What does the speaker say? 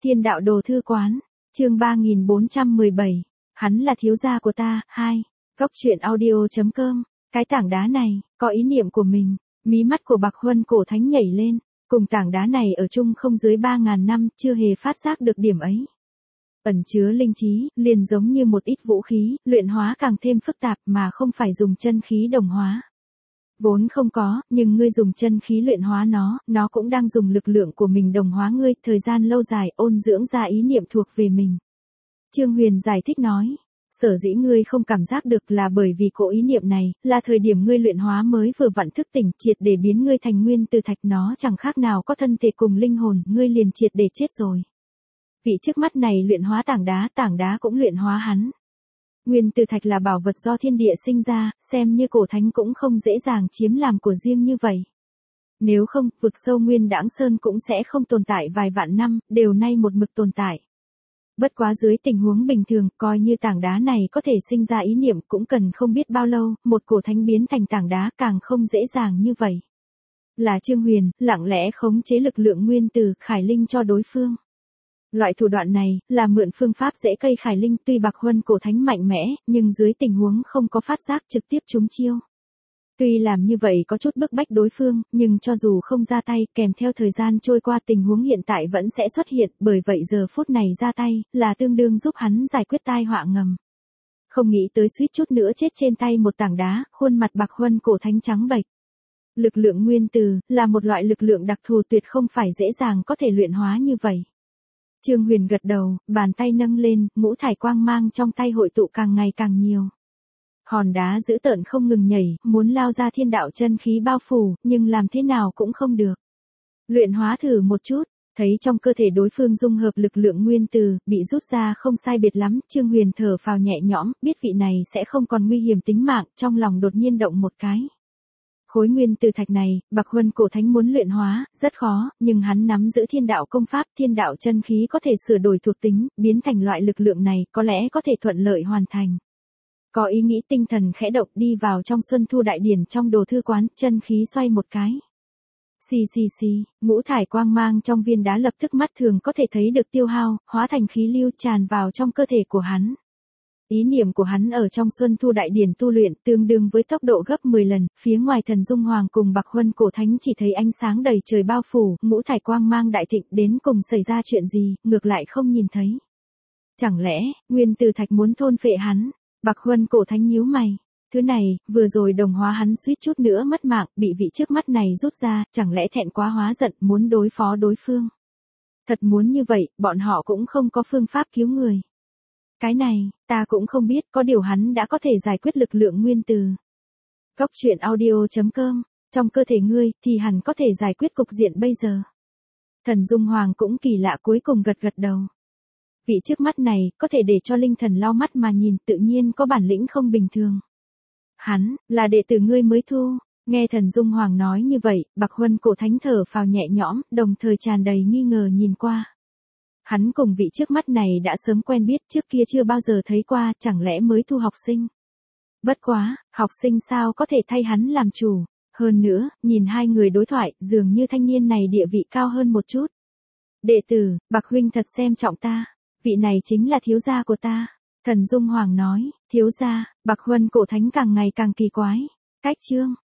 Thiên đạo đồ thư quán, chương 3417, hắn là thiếu gia của ta, 2, góc truyện audio.com, cái tảng đá này, có ý niệm của mình, mí mắt của Bạc Huân cổ thánh nhảy lên, cùng tảng đá này ở chung không dưới 3.000 năm, chưa hề phát giác được điểm ấy. Ẩn chứa linh trí, liền giống như một ít vũ khí, luyện hóa càng thêm phức tạp mà không phải dùng chân khí đồng hóa. Vốn không có, nhưng ngươi dùng chân khí luyện hóa nó cũng đang dùng lực lượng của mình đồng hóa ngươi, thời gian lâu dài ôn dưỡng ra ý niệm thuộc về mình. Trương Huyền giải thích nói, sở dĩ ngươi không cảm giác được là bởi vì cỗ ý niệm này, là thời điểm ngươi luyện hóa mới vừa vặn thức tỉnh, triệt để biến ngươi thành nguyên từ thạch, nó chẳng khác nào có thân thể cùng linh hồn, ngươi liền triệt để chết rồi. Vị trước mắt này luyện hóa tảng đá cũng luyện hóa hắn. Nguyên tử thạch là bảo vật do thiên địa sinh ra, xem như cổ thánh cũng không dễ dàng chiếm làm của riêng như vậy. Nếu không, vực sâu Nguyên Đãng Sơn cũng sẽ không tồn tại vài vạn năm, đều nay một mực tồn tại. Bất quá dưới tình huống bình thường, coi như tảng đá này có thể sinh ra ý niệm cũng cần không biết bao lâu, một cổ thánh biến thành tảng đá càng không dễ dàng như vậy. Là Trương Huyền, lặng lẽ khống chế lực lượng nguyên tử, khải linh cho đối phương. Loại thủ đoạn này, là mượn phương pháp dễ cây khải linh, tuy Bạc Huân cổ thánh mạnh mẽ, nhưng dưới tình huống không có phát giác trực tiếp trúng chiêu. Tuy làm như vậy có chút bức bách đối phương, nhưng cho dù không ra tay, kèm theo thời gian trôi qua tình huống hiện tại vẫn sẽ xuất hiện, bởi vậy giờ phút này ra tay, là tương đương giúp hắn giải quyết tai họa ngầm. Không nghĩ tới suýt chút nữa chết trên tay một tảng đá, khuôn mặt Bạc Huân cổ thánh trắng bệch. Lực lượng nguyên tử, là một loại lực lượng đặc thù tuyệt không phải dễ dàng có thể luyện hóa như vậy. Trương Huyền gật đầu, bàn tay nâng lên, ngũ thải quang mang trong tay hội tụ càng ngày càng nhiều. Hòn đá dữ tợn không ngừng nhảy, muốn lao ra thiên đạo chân khí bao phủ, nhưng làm thế nào cũng không được. Luyện hóa thử một chút, thấy trong cơ thể đối phương dung hợp lực lượng nguyên tử, bị rút ra không sai biệt lắm, Trương Huyền thở phào nhẹ nhõm, biết vị này sẽ không còn nguy hiểm tính mạng, trong lòng đột nhiên động một cái. Khối nguyên tử thạch này, Bạc Huân cổ thánh muốn luyện hóa, rất khó, nhưng hắn nắm giữ thiên đạo công pháp, thiên đạo chân khí có thể sửa đổi thuộc tính, biến thành loại lực lượng này, có lẽ có thể thuận lợi hoàn thành. Có ý nghĩ tinh thần khẽ động đi vào trong Xuân Thu Đại Điển trong đồ thư quán, chân khí xoay một cái. Xì xì xì, ngũ thải quang mang trong viên đá lập tức mắt thường có thể thấy được tiêu hao, hóa thành khí lưu tràn vào trong cơ thể của hắn. Ý niệm của hắn ở trong Xuân Thu Đại Điển tu luyện tương đương với tốc độ gấp 10 lần, phía ngoài Thần Dung Hoàng cùng Bạc Huân cổ thánh chỉ thấy ánh sáng đầy trời bao phủ, ngũ thải quang mang đại thịnh, đến cùng xảy ra chuyện gì, ngược lại không nhìn thấy. Chẳng lẽ, nguyên tử thạch muốn thôn phệ hắn? Bạc Huân cổ thánh nhíu mày. Thứ này, vừa rồi đồng hóa hắn suýt chút nữa mất mạng, bị vị trước mắt này rút ra, chẳng lẽ thẹn quá hóa giận muốn đối phó đối phương. Thật muốn như vậy, bọn họ cũng không có phương pháp cứu người. Cái này, ta cũng không biết, có điều hắn đã có thể giải quyết lực lượng nguyên tử. Góc truyện audio.com, trong cơ thể ngươi, thì hẳn có thể giải quyết cục diện bây giờ. Thần Dung Hoàng cũng kỳ lạ cuối cùng gật gật đầu. Vị trước mắt này, có thể để cho linh thần lau mắt mà nhìn, tự nhiên có bản lĩnh không bình thường. Hắn, là đệ tử ngươi mới thu. Nghe Thần Dung Hoàng nói như vậy, Bạc Huân cổ thánh thở phào nhẹ nhõm, đồng thời tràn đầy nghi ngờ nhìn qua. Hắn cùng vị trước mắt này đã sớm quen biết, trước kia chưa bao giờ thấy qua, chẳng lẽ mới thu học sinh. Bất quá, học sinh sao có thể thay hắn làm chủ. Hơn nữa, nhìn hai người đối thoại, dường như thanh niên này địa vị cao hơn một chút. Đệ tử, Bạc huynh thật xem trọng ta. Vị này chính là thiếu gia của ta. Thần Dung Hoàng nói, thiếu gia, Bạc Huân cổ thánh càng ngày càng kỳ quái. Cách chương,